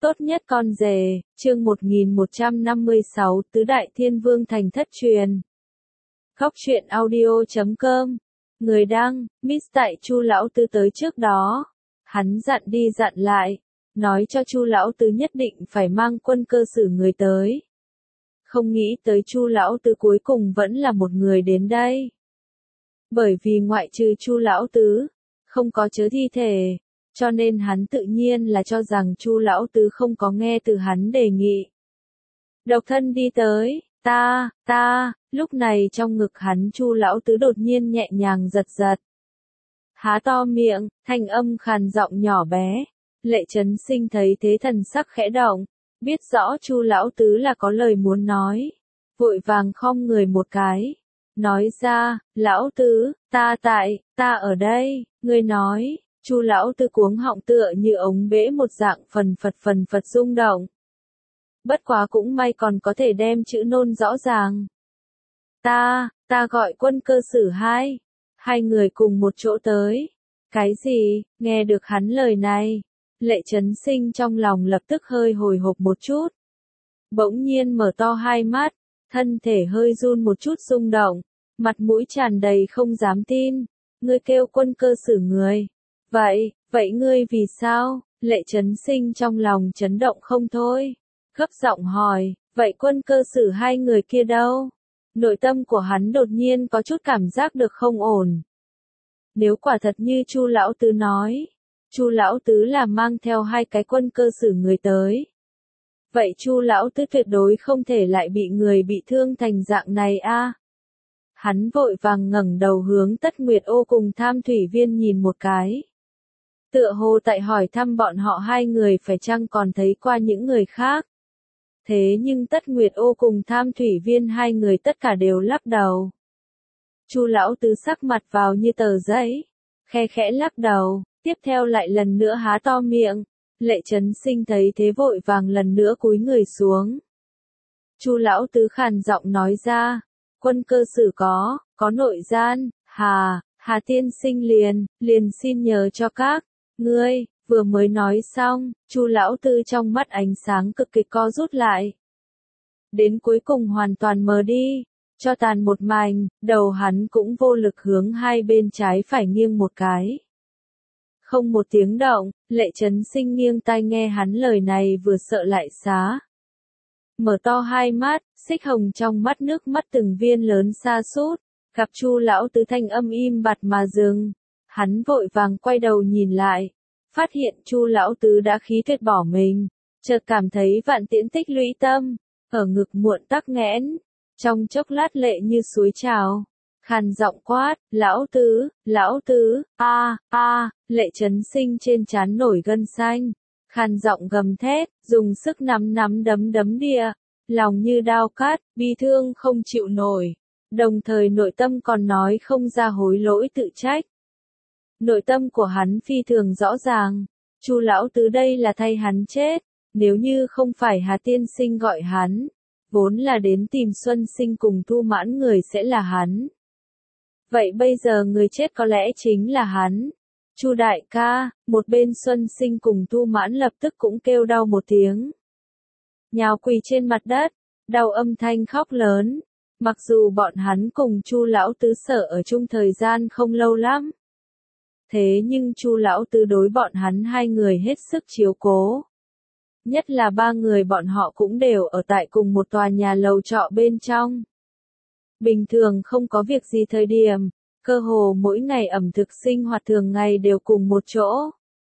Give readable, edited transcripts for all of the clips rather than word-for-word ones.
Tốt nhất con rể, chương 1156 Tứ Đại Thiên Vương Thành Thất Truyền. Góc truyện audio.com. Người đăng, Miss tại Chu lão tứ tới trước đó. Hắn dặn đi dặn lại, nói cho Chu lão tứ nhất định phải mang quân cơ sử người tới. Không nghĩ tới Chu lão tứ cuối cùng vẫn là một người đến đây. Bởi vì ngoại trừ Chu lão tứ, không có chứa thi thể, cho nên hắn tự nhiên là cho rằng Chu lão tứ không có nghe từ hắn đề nghị. Độc thân đi tới, ta, lúc này trong ngực hắn Chu lão tứ đột nhiên nhẹ nhàng giật giật. Há to miệng, thanh âm khàn giọng nhỏ bé. Lệ Chấn Sinh thấy thế thần sắc khẽ động, biết rõ Chu lão tứ là có lời muốn nói, vội vàng khom người một cái, nói ra, lão tứ, ta ở đây, ngươi nói. Chu lão tứ cuống họng tựa như ống bể một dạng phần phật rung động. Bất quá cũng may còn có thể đem chữ nôn rõ ràng. Ta gọi quân cơ sử hai người cùng một chỗ tới. Cái gì? Nghe được hắn lời này, Lệ Chấn Sinh trong lòng lập tức hơi hồi hộp một chút. Bỗng nhiên mở to hai mắt, thân thể hơi run một chút rung động, mặt mũi tràn đầy không dám tin. Ngươi kêu quân cơ sử người. Vậy ngươi vì sao? Lệ Chấn Sinh trong lòng chấn động không thôi. Gấp giọng hỏi, vậy quân cơ sử hai người kia đâu? Nội tâm của hắn đột nhiên có chút cảm giác được không ổn. Nếu quả thật như Chu lão tứ nói, Chu lão tứ là mang theo hai cái quân cơ sử người tới. Vậy Chu lão tứ tuyệt đối không thể lại bị người bị thương thành dạng này a. Hắn vội vàng ngẩng đầu hướng Tất Nguyệt Ô cùng Tham Thủy Viên nhìn một cái. Tựa hồ tại hỏi thăm bọn họ hai người phải chăng còn thấy qua những người khác. Thế nhưng Tất Nguyệt Ô cùng Tham Thủy Viên hai người tất cả đều lắc đầu. Chu lão tứ sắc mặt vào như tờ giấy, khe khẽ lắc đầu, tiếp theo lại lần nữa há to miệng. Lệ Chấn Sinh thấy thế vội vàng lần nữa cúi người xuống. Chu lão tứ khàn giọng nói ra, quân cơ sử có nội gian, Hà tiên sinh liền xin nhờ cho các ngươi. Vừa mới nói xong, Chu lão tứ trong mắt ánh sáng cực kỳ co rút lại. Đến cuối cùng hoàn toàn mờ đi, cho tàn một mảnh, đầu hắn cũng vô lực hướng hai bên trái phải nghiêng một cái. Không một tiếng động, Lệ Chấn Sinh nghiêng tai nghe hắn lời này vừa sợ lại xá. Mở to hai mắt, xích hồng trong mắt nước mắt từng viên lớn sa sút, gặp Chu lão tứ thanh âm im bặt mà dừng. Hắn vội vàng quay đầu nhìn lại, phát hiện Chu lão tứ đã khí tuyệt bỏ mình, chợt cảm thấy vạn tiễn tích lũy tâm, ở ngực muộn tắc nghẽn, trong chốc lát lệ như suối trào, khàn giọng quát, lão tứ, Lệ Chấn Sinh trên trán nổi gân xanh, khàn giọng gầm thét, dùng sức nắm đấm địa, lòng như đao cắt, bi thương không chịu nổi, đồng thời nội tâm còn nói không ra hối lỗi tự trách. Nội tâm của hắn phi thường rõ ràng, Chu lão tứ đây là thay hắn chết, nếu như không phải Hà tiên sinh gọi hắn, vốn là đến tìm Xuân Sinh cùng Thu Mãn người sẽ là hắn. Vậy bây giờ người chết có lẽ chính là hắn. Chu đại ca, một bên Xuân Sinh cùng Thu Mãn lập tức cũng kêu đau một tiếng. Nhào quỳ trên mặt đất, đau âm thanh khóc lớn. Mặc dù bọn hắn cùng Chu lão tứ sở ở chung thời gian không lâu lắm. Thế nhưng Chu lão tứ đối bọn hắn hai người hết sức chiếu cố. Nhất là ba người bọn họ cũng đều ở tại cùng một tòa nhà lầu trọ bên trong. Bình thường không có việc gì thời điểm, cơ hồ mỗi ngày ẩm thực sinh hoạt thường ngày đều cùng một chỗ.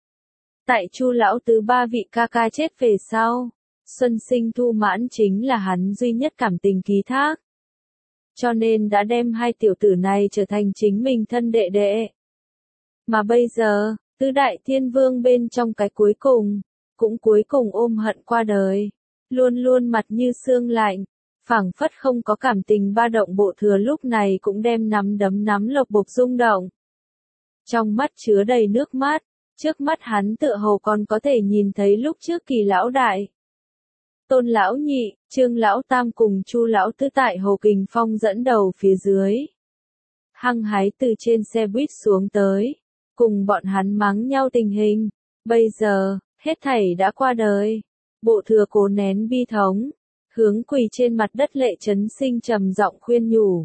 Tại Chu lão tứ ba vị ca ca chết về sau, Xuân Sinh Thu Mãn chính là hắn duy nhất cảm tình ký thác. Cho nên đã đem hai tiểu tử này trở thành chính mình thân đệ đệ. Mà bây giờ, tứ đại thiên vương bên trong cái cuối cùng, cũng cuối cùng ôm hận qua đời, luôn luôn mặt như xương lạnh, phảng phất không có cảm tình ba động bộ thừa lúc này cũng đem nắm lộc bộc rung động. Trong mắt chứa đầy nước mắt, trước mắt hắn tựa hồ còn có thể nhìn thấy lúc trước Kỳ lão đại, Tôn lão nhị, Trương lão tam cùng Chu lão tứ tại Hồ Kình Phong dẫn đầu phía dưới. Hăng hái từ trên xe buýt xuống tới, cùng bọn hắn mắng nhau tình hình, bây giờ, hết thảy đã qua đời. Bộ thừa cố nén bi thống, hướng quỳ trên mặt đất Lệ Chấn Sinh trầm giọng khuyên nhủ.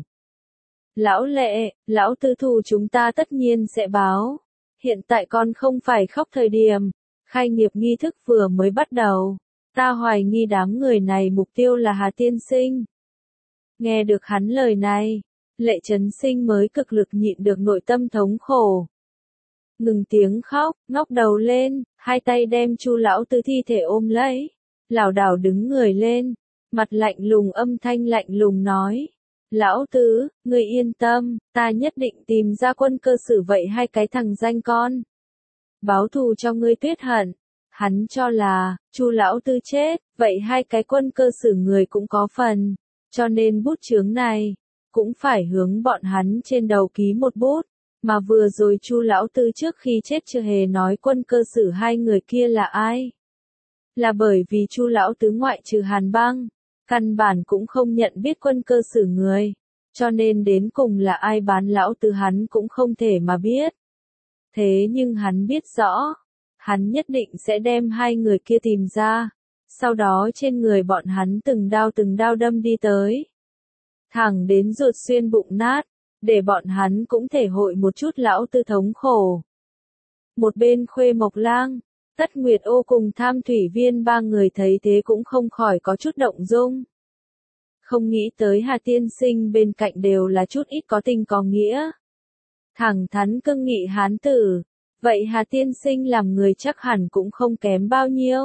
Lão Lệ, lão tư thù chúng ta tất nhiên sẽ báo. Hiện tại con không phải khóc thời điểm, khai nghiệp nghi thức vừa mới bắt đầu. Ta hoài nghi đám người này mục tiêu là Hà Tiên Sinh. Nghe được hắn lời này, Lệ Chấn Sinh mới cực lực nhịn được nội tâm thống khổ. Ngừng tiếng khóc, ngóc đầu lên, hai tay đem Chu lão tư thi thể ôm lấy, lảo đảo đứng người lên, mặt lạnh lùng âm thanh lạnh lùng nói. Lão tứ, người yên tâm, ta nhất định tìm ra quân cơ sử vậy hai cái thằng danh con. Báo thù cho ngươi tuyết hận. Hắn cho là, Chu lão tư chết, vậy hai cái quân cơ sử người cũng có phần, cho nên bút chướng này, cũng phải hướng bọn hắn trên đầu ký một bút, mà vừa rồi Chu lão tư trước khi chết chưa hề nói quân cơ sử hai người kia là ai. Là bởi vì Chu lão tứ ngoại trừ Hàn Băng, căn bản cũng không nhận biết quân cơ sử người, cho nên đến cùng là ai bán lão tứ hắn cũng không thể mà biết. Thế nhưng hắn biết rõ, hắn nhất định sẽ đem hai người kia tìm ra, sau đó trên người bọn hắn từng đao đâm đi tới. Thẳng đến ruột xuyên bụng nát, để bọn hắn cũng thể hội một chút lão tư thống khổ. Một bên Khuê Mộc Lang, Tất Nguyệt Ô cùng Tham Thủy Viên ba người thấy thế cũng không khỏi có chút động dung. Không nghĩ tới Hà Tiên Sinh bên cạnh đều là chút ít có tình có nghĩa. Thẳng thắn cưng nghị hán tử, vậy Hà Tiên Sinh làm người chắc hẳn cũng không kém bao nhiêu.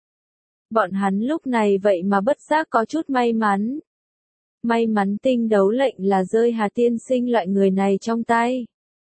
Bọn hắn lúc này vậy mà bất giác có chút may mắn. May mắn tinh đấu lệnh là rơi Hà Tiên Sinh loại người này trong tay.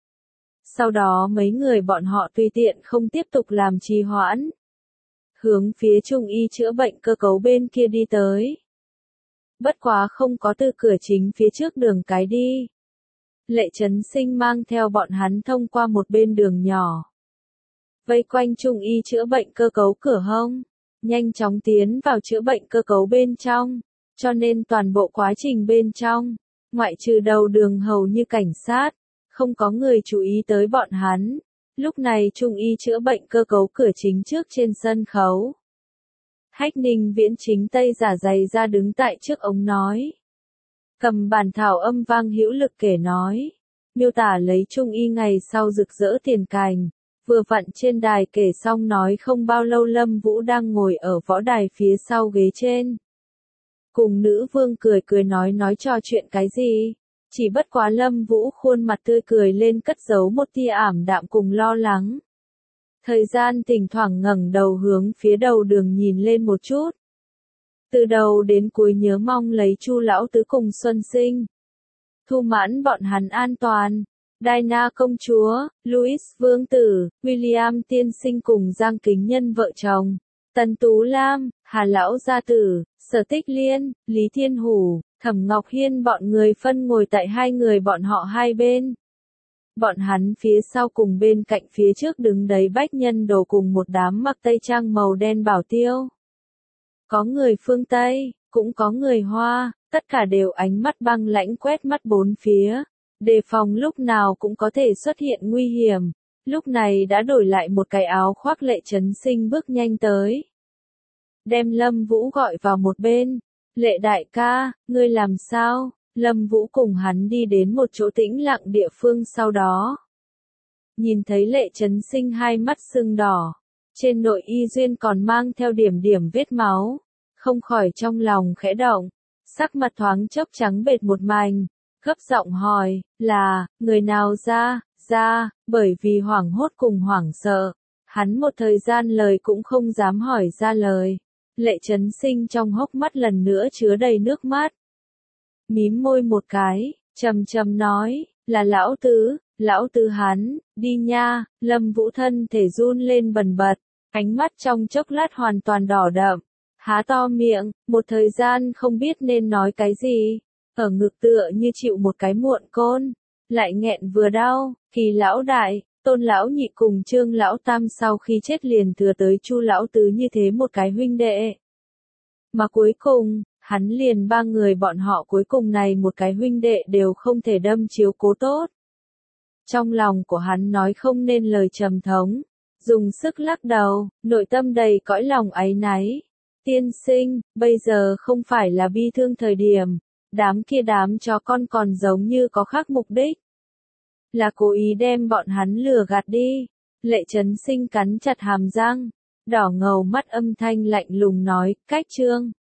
Sau đó mấy người bọn họ tùy tiện không tiếp tục làm trì hoãn. Hướng phía trung y chữa bệnh cơ cấu bên kia đi tới. Bất quá không có từ cửa chính phía trước đường cái đi. Lệ Chấn Sinh mang theo bọn hắn thông qua một bên đường nhỏ. Vây quanh trung y chữa bệnh cơ cấu cửa hông. Nhanh chóng tiến vào chữa bệnh cơ cấu bên trong. Cho nên toàn bộ quá trình bên trong, ngoại trừ đầu đường hầu như cảnh sát, không có người chú ý tới bọn hắn. Lúc này trung y chữa bệnh cơ cấu cửa chính trước trên sân khấu. Hách Ninh Viễn chính tây giả dày ra đứng tại trước ống nói. Cầm bản thảo âm vang hữu lực kể nói. Miêu tả lấy trung y ngày sau rực rỡ tiền cành. Vừa vặn trên đài kể xong nói không bao lâu Lâm Vũ đang ngồi ở võ đài phía sau ghế trên. Cùng nữ vương cười cười nói trò chuyện cái gì. Chỉ bất quá Lâm Vũ khuôn mặt tươi cười lên cất giấu một tia ảm đạm cùng lo lắng. Thời gian thỉnh thoảng ngẩng đầu hướng phía đầu đường nhìn lên một chút. Từ đầu đến cuối nhớ mong lấy Chu lão tứ cùng Xuân Sinh. Thu mãn bọn hắn an toàn. Diana công chúa, Louis vương tử, William tiên sinh cùng Giang Kính Nhân vợ chồng, Tần Tú Lam, Hà lão gia tử, Sở Tích Liên, Lý Thiên Hủ, Thẩm Ngọc Hiên bọn người phân ngồi tại hai người bọn họ hai bên. Bọn hắn phía sau cùng bên cạnh phía trước đứng đấy Bách Nhân Đồ cùng một đám mặc tây trang màu đen bảo tiêu. Có người phương Tây, cũng có người Hoa, tất cả đều ánh mắt băng lãnh quét mắt bốn phía, đề phòng lúc nào cũng có thể xuất hiện nguy hiểm. Lúc này đã đổi lại một cái áo khoác Lệ Chấn Sinh bước nhanh tới. Đem Lâm Vũ gọi vào một bên. Lệ đại ca, ngươi làm sao? Lâm Vũ cùng hắn đi đến một chỗ tĩnh lặng địa phương sau đó. Nhìn thấy Lệ Chấn Sinh hai mắt sưng đỏ. Trên nội y duyên còn mang theo điểm điểm vết máu. Không khỏi trong lòng khẽ động. Sắc mặt thoáng chốc trắng bệch một mảnh. Gấp giọng hỏi, là, người nào ra, bởi vì hoảng hốt cùng hoảng sợ. Hắn một thời gian lời cũng không dám hỏi ra lời. Lệ Chấn Sinh trong hốc mắt lần nữa chứa đầy nước mắt. Mím môi một cái, trầm trầm nói, là lão tứ hắn, đi nha. Lâm Vũ thân thể run lên bần bật, ánh mắt trong chốc lát hoàn toàn đỏ đậm, há to miệng, một thời gian không biết nên nói cái gì, ở ngực tựa như chịu một cái muộn côn, lại nghẹn vừa đau. Kỳ lão đại, Tôn lão nhị cùng Trương lão tam sau khi chết liền thừa tới Chu lão tứ như thế một cái huynh đệ. Mà cuối cùng, hắn liền ba người bọn họ cuối cùng này một cái huynh đệ đều không thể đâm chiếu cố tốt. Trong lòng của hắn nói không nên lời trầm thống, dùng sức lắc đầu, nội tâm đầy cõi lòng áy náy. Tiên sinh, bây giờ không phải là bi thương thời điểm, đám chó con còn giống như có khác mục đích. Là cố ý đem bọn hắn lừa gạt đi. Lệ Trấn Sinh cắn chặt hàm răng, đỏ ngầu mắt âm thanh lạnh lùng nói, cách Trương